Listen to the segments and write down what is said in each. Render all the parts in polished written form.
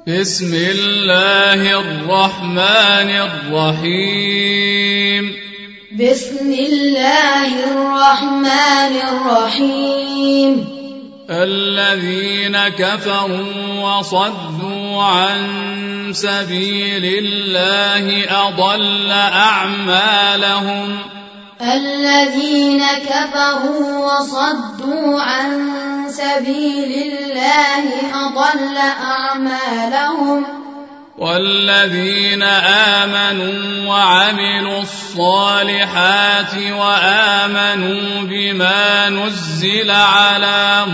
بسم الله الرحمن الرحيم بسم الله الرحمن الرحيم الذين كفروا وصدوا عن سبيل الله أضل أعمالهم الذين كفروا وصدوا عن سبيل الله أضل أعمالهم والذين آمنوا وعملوا الصالحات وآمنوا بما نزل على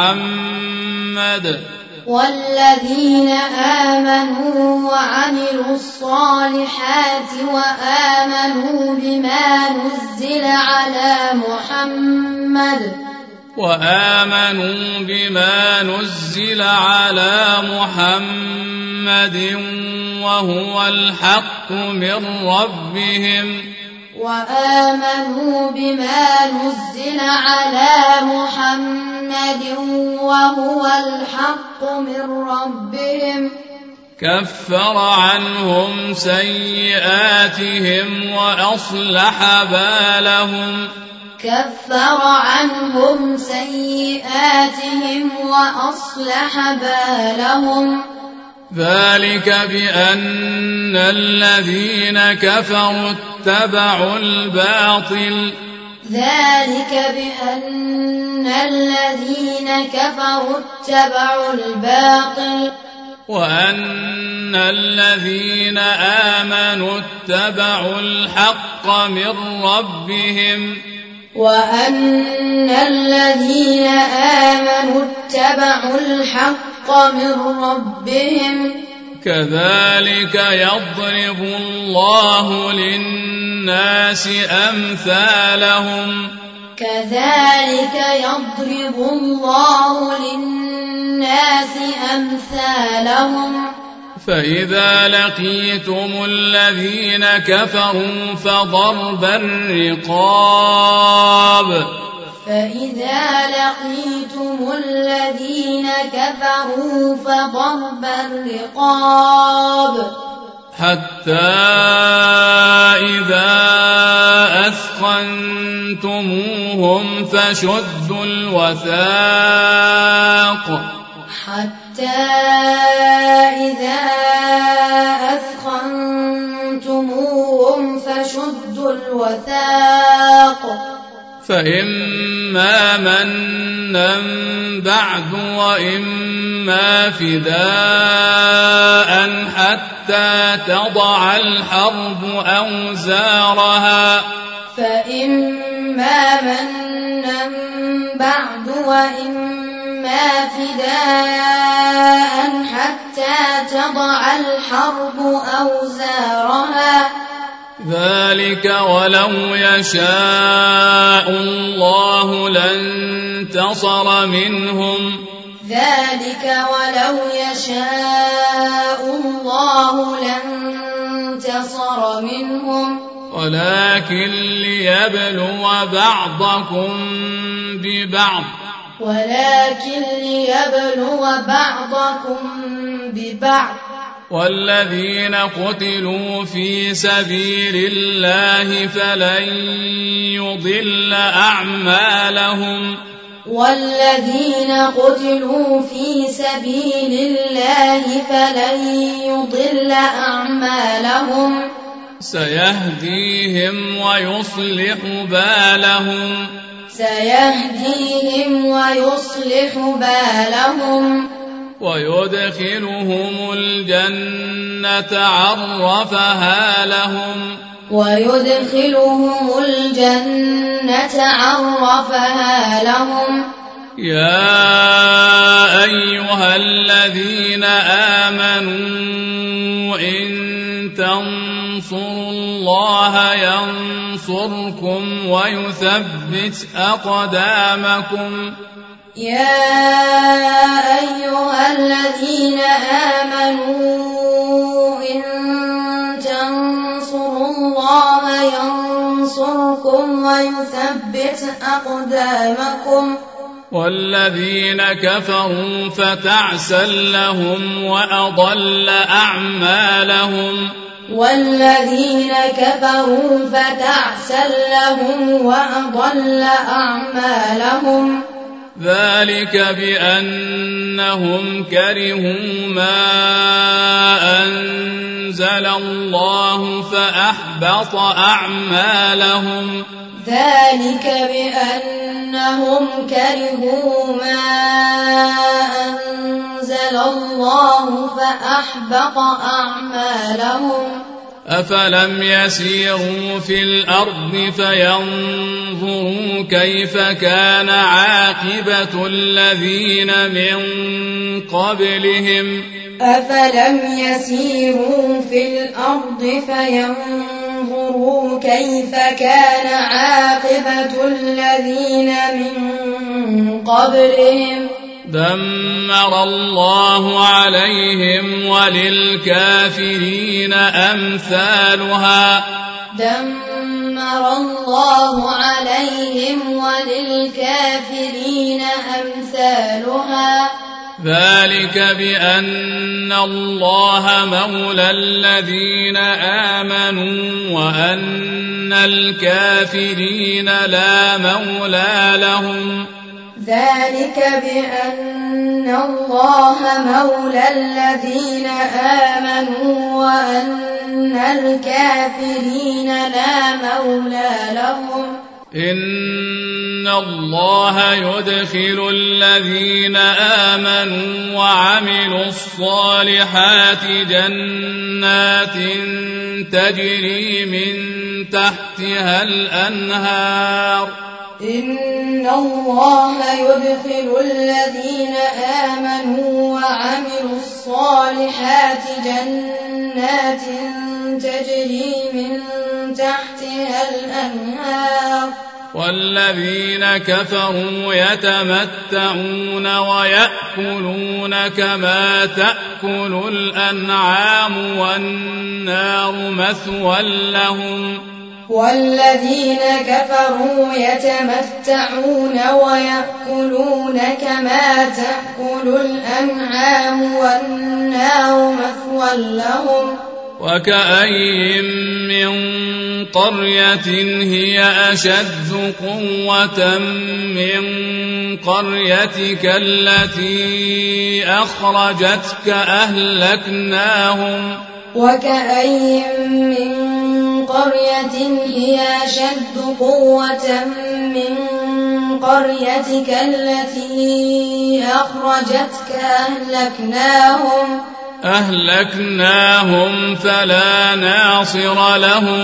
محمد والذين آمنوا وعملوا الصالحات وآمنوا بما نزل على محمد وهو الحق من ربهم كفر عنهم سيئاتهم وأصلح بالهم ذلك بأن الذين كفروا اتبعوا الباطل وأن الذين آمنوا اتبعوا الحق من ربهم كذلك يضرب الله للناس أمثالهم فإذا لقيتم الذين كفروا فضرب الرقاب حتى إذا أثخنتموهم فشدوا الوثاق فإما منا بعد وإما فداء حتى تضع الحرب أوزارها ذلك ولو يشاء الله لانتصر منهم ولكن ليبلو بعضكم ببعض والذين قتلوا في سبيل الله فلن يضل أعمالهم سيهديهم ويصلح بالهم ويدخلهم الجنة عرفها لهم يا أيها الذين آمنوا إن تنصروا الله ينصركم ويثبت أقدامكم والذين كفروا فتعسا لهم وأضل أعمالهم والذين كفروا فتعسا لهم وأضل أعمالهم ذلك بأنهم كرهوا ما أنزل الله فأحبط أعمالهم ذلك بأنهم كرهوا ما أنزل الله فأحبط أعمالهم أفلم يسيروا في الأرض فينظروا كيف كان عاقبة الذين من قبلهم أفلم يسيروا في الأرض فينظروا كيف كان عاقبة الذين من قبلهم دمر الله عليهم وللكافرين أمثالها دمر الله عليهم وللكافرين أمثالها ذلك بأن الله مولى الذين آمنوا وأن الكافرين لا مولى لهم ذلك بأن الله مولى الذين آمنوا وأن الكافرين لا مولى لهم إن الله يدخل الذين آمنوا وعملوا الصالحات جنات تجري من تحتها الأنهار إن الله يدخل الذين آمنوا وعملوا الصالحات جنات تجري من تحتها الأنهار والذين كفروا يتمتعون ويأكلون كما تأكل الأنعام والنار مثوى لهم والذين كفروا يتمتعون ويأكلون كما تأكل الأنعام والنار مثوى لهم وكأين من قرية هي أشد قوة من قريتك التي أخرجتك أهلكناهم وكأين من قرية هي أشد قوة من قريتك التي أخرجتك أهلكناهم فلا ناصر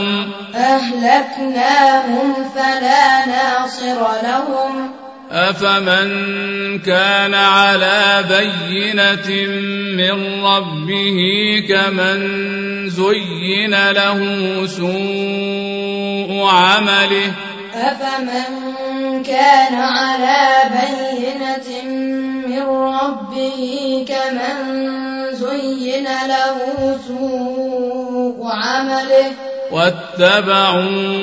لهم أفمن كان على بينة من ربه كمن زين له سوء عمله أفمن كان على بينة من ربه كمن زين له سوء عمله واتبعوا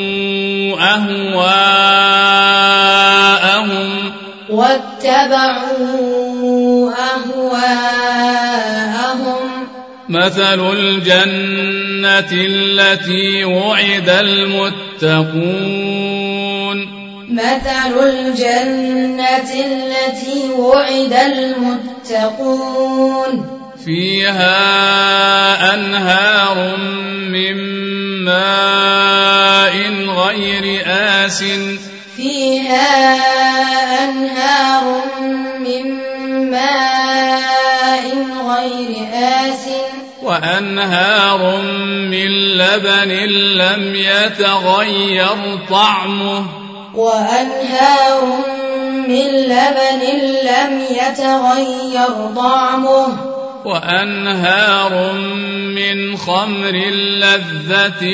أهواءهم مثل الجنة التي وعد المتقون فيها أنهار من ماء غير آسٍ وأنهار من لبن لم يتغير طعمه وأنهار من خمر لذة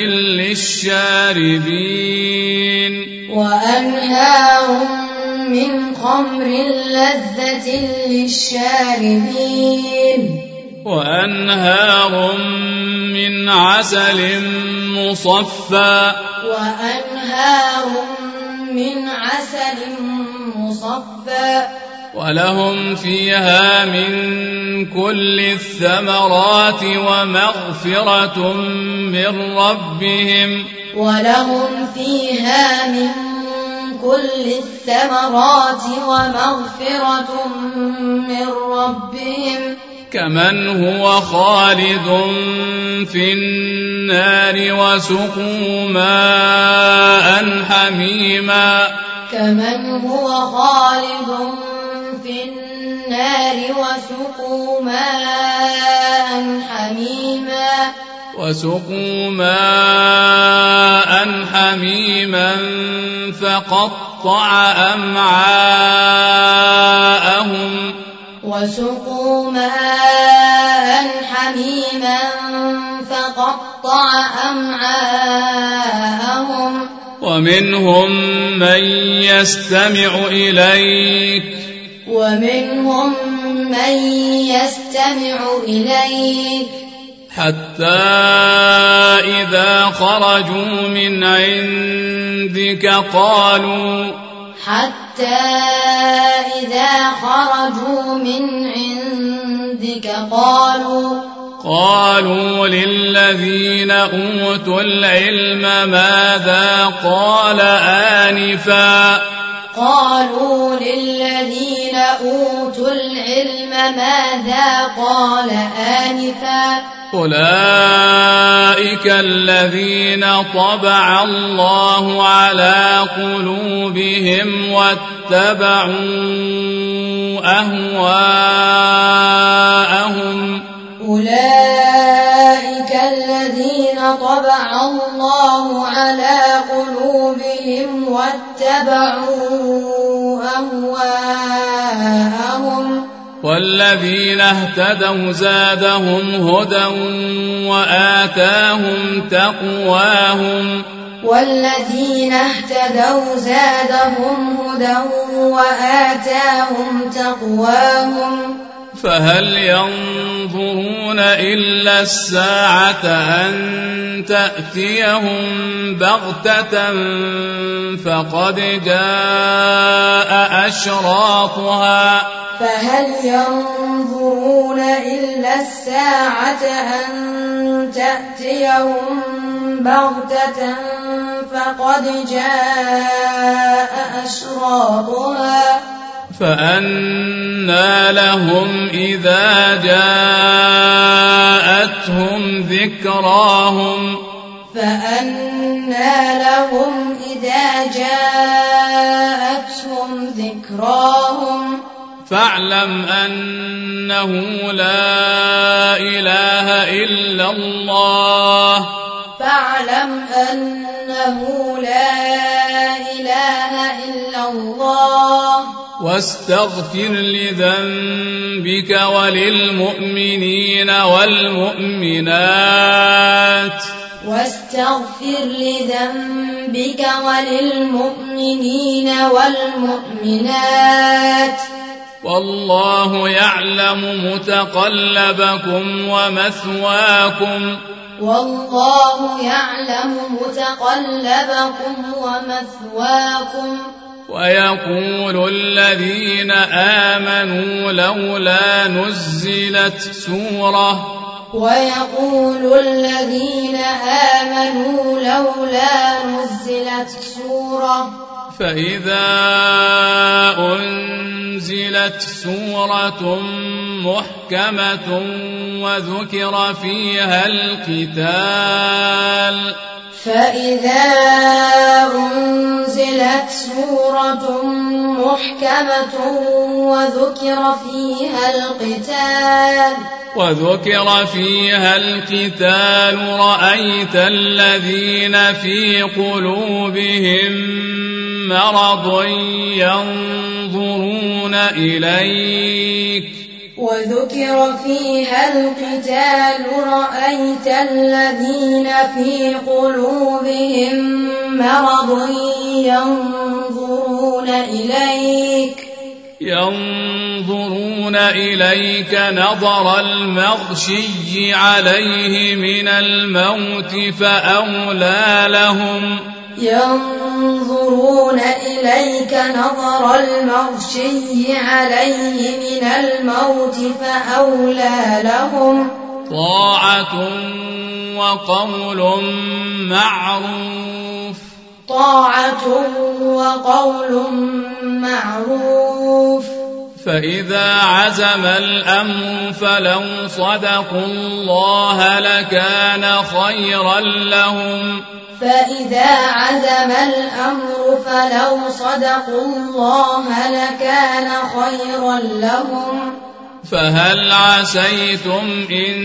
للشاربين وأنهار من عسل مصفى صفا ولهم فيها من كل الثمرات ومغفرة من ربهم ولهم فيها من كل الثمرات ومغفرة من ربهم كمن هو خالد في النار وسقوا ماء حميما كمن هو خالد في النار وسقوا ماء حميما فقطع أمعاءهم ومنهم من يستمع إليك حتى إذا خرجوا من عندك قالوا للذين أوتوا العلم ماذا قال آنفا أولئك الذين طبع الله على قلوبهم واتبعوا أهواءهم والذين اهتدوا زادهم هدى وآتاهم تقواهم فهل ينظرون إلا الساعة أن تأتيهم بغتة فقد جاء أشراطها فأنى لهم إذا جاءتهم ذكراهم فاعلم أنه لا إله إلا الله واستغفر لذنبك وللمؤمنين والمؤمنات والله يعلم متقلبكم ومثواكم ويقول الذين آمنوا لولا نزلت سورة فإذا أنزلت سورة محكمة وذكر فيها القتال رأيت الذين في قلوبهم مرض ينظرون إليك نظر المغشي عليه من الموت فأولى لهم ينظرون إليك نظر المغشي عليه من الموت فأولى لهم طاعة وقول معروف فإذا عزم الأمر فلو صدقوا الله لكان خيرا لهم فهل عسيتم إن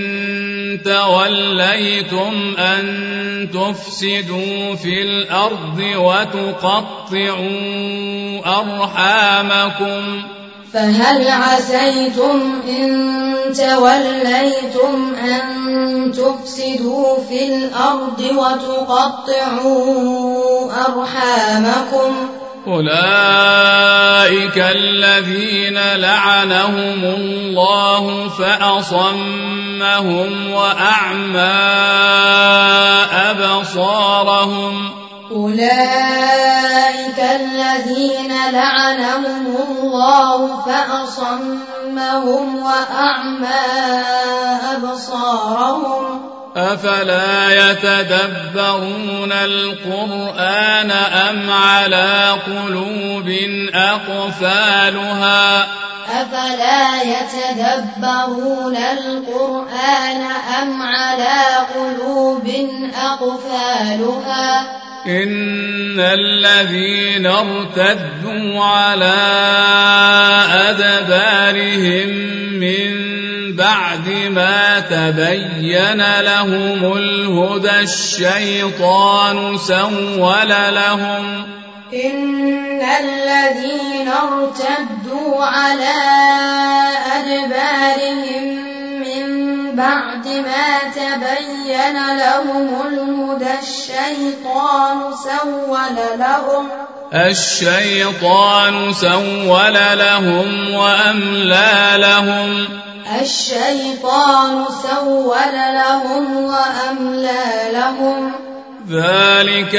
توليتم أن تفسدوا في الأرض وتقطعوا أرحامكم أولئك الذين لعنهم الله فأصمهم وأعمى أبصارهم أفلا يتدبرون القرآن أم على قلوب أقفالها إن الذين ارتدوا على أدبارهم من بعد ما تبين لهم الهدى الشيطان سول لهم وأملى لهم ذلك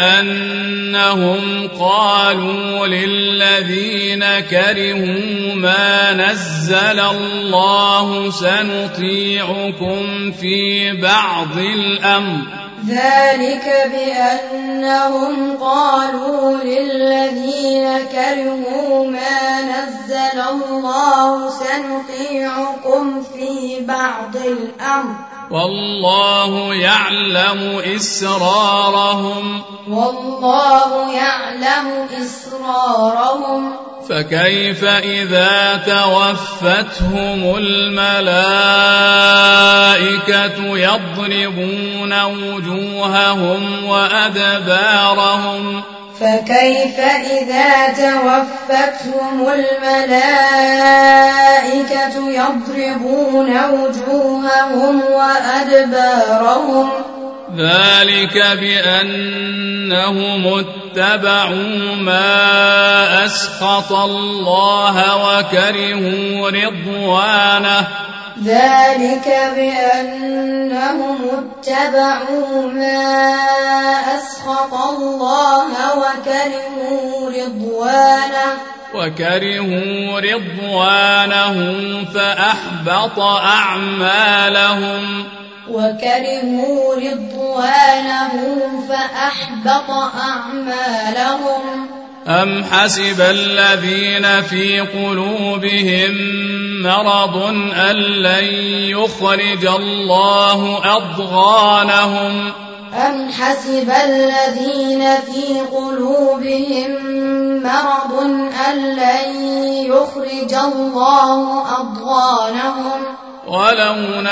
بأنهم قالوا للذين كرهوا ما نزل الله سنطيعكم في بعض الأمر والله يعلم إسرارهم فكيف إذا توفتهم الملائكة يضربون وجوههم وأدبارهم ذلك بأنهم اتبعوا ما أسخط الله وكرهوا رضوانه فأحبط أعمالهم أم حسب الذين في قلوبهم مرض أن لن يخرج الله أضغانهم ولو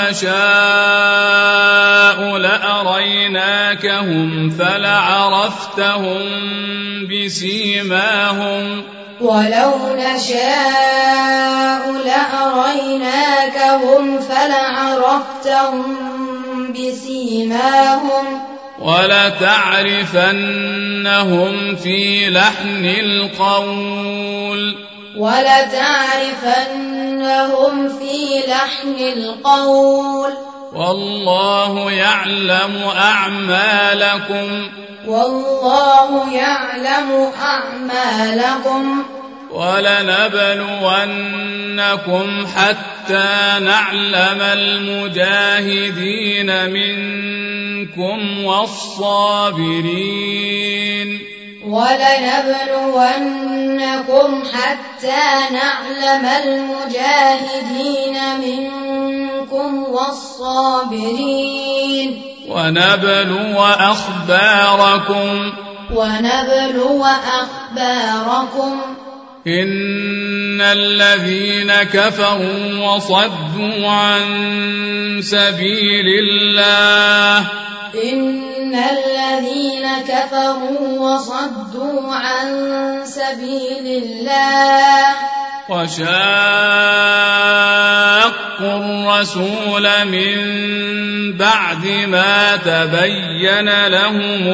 نشاء لأريناكهم فلعرفتهم بسيماهم ولتعرفنهم في لحن القول والله يعلم أعمالكم والله يعلم أعمالكم ولنبلونكم حتى نعلم المجاهدين منكم والصابرين ولنبلونكم حتى نعلم المجاهدين منكم والصابرين ونبلو أخباركم إن الذين كفروا وصدوا عن سبيل الله وشاقوا الرسول من بعد ما تبين لهم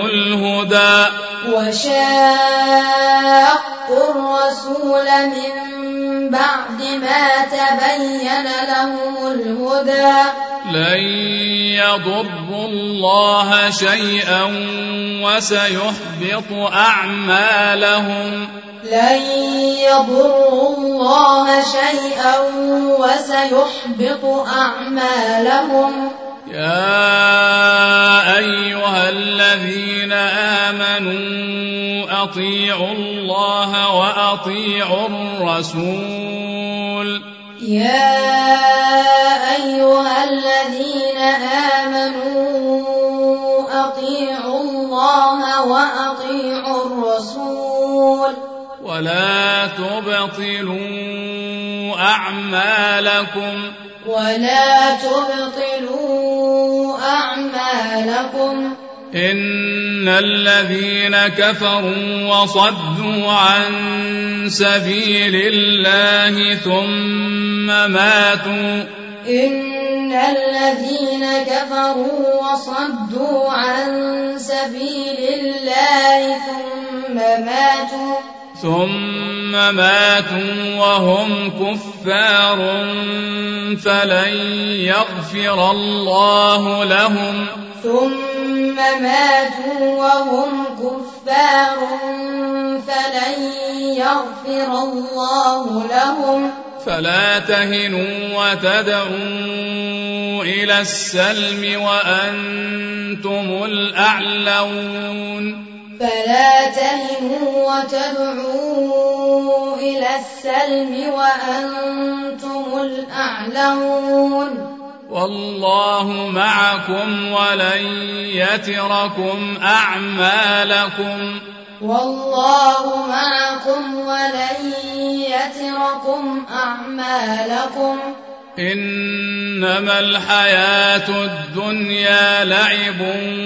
الهدى لن يضروا الله شيئا وسيحبط أعمالهم يا أيها الذين آمنوا أطيعوا الله وأطيعوا الرسول ولا تبطلوا أعمالكم إن الذين كفروا وصدوا عن سبيل الله ثم ماتوا وهم كفار فلن يغفر الله لهم فلا تهنوا وتدعوا إلى السلم وأنتم الأعلون والله معكم ولن يتركم أعمالكم إنما الحياة الدنيا لعب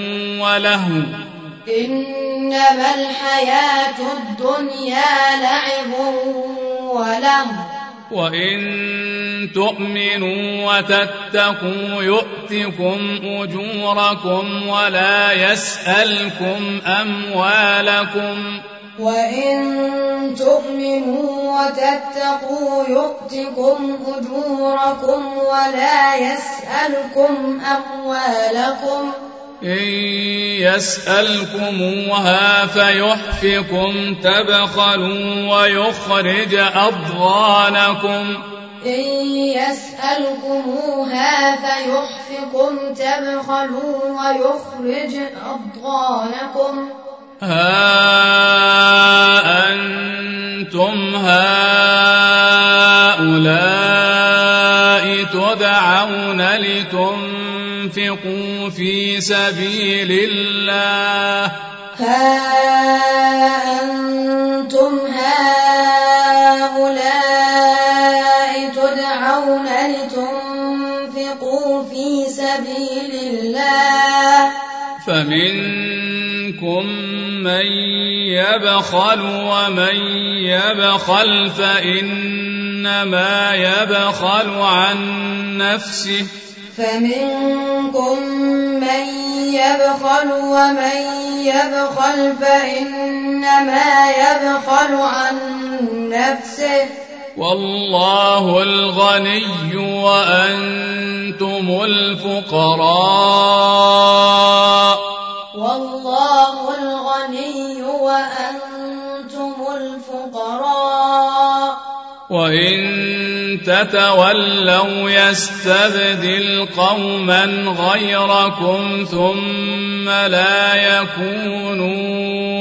وله وإن تؤمنوا وتتقوا يؤتكم أجوركم ولا يسألكم أموالكم إن يسألكموها فيحفكم تبخلوا ويخرج أضغانكم ها أنتم هؤلاء تدعون لتنفقوا في سبيل الله فمنكم من يبخل ومن يبخل فإنما يبخل عن نفسه والله الغني وأنتم الفقراء وإن تتولوا يستبدل قوما غيركم ثم لا يكونوا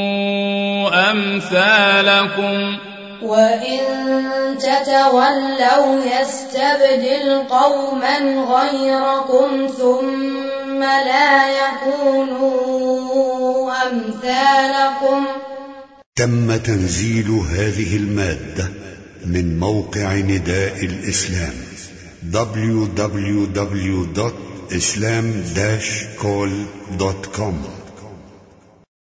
أمثالكم وإن تتولوا يستبدل قوما غيركم ثم لا يكونوا أمثالكم. تم تنزيل هذه المادة من موقع نداء الإسلام www.islam-call.com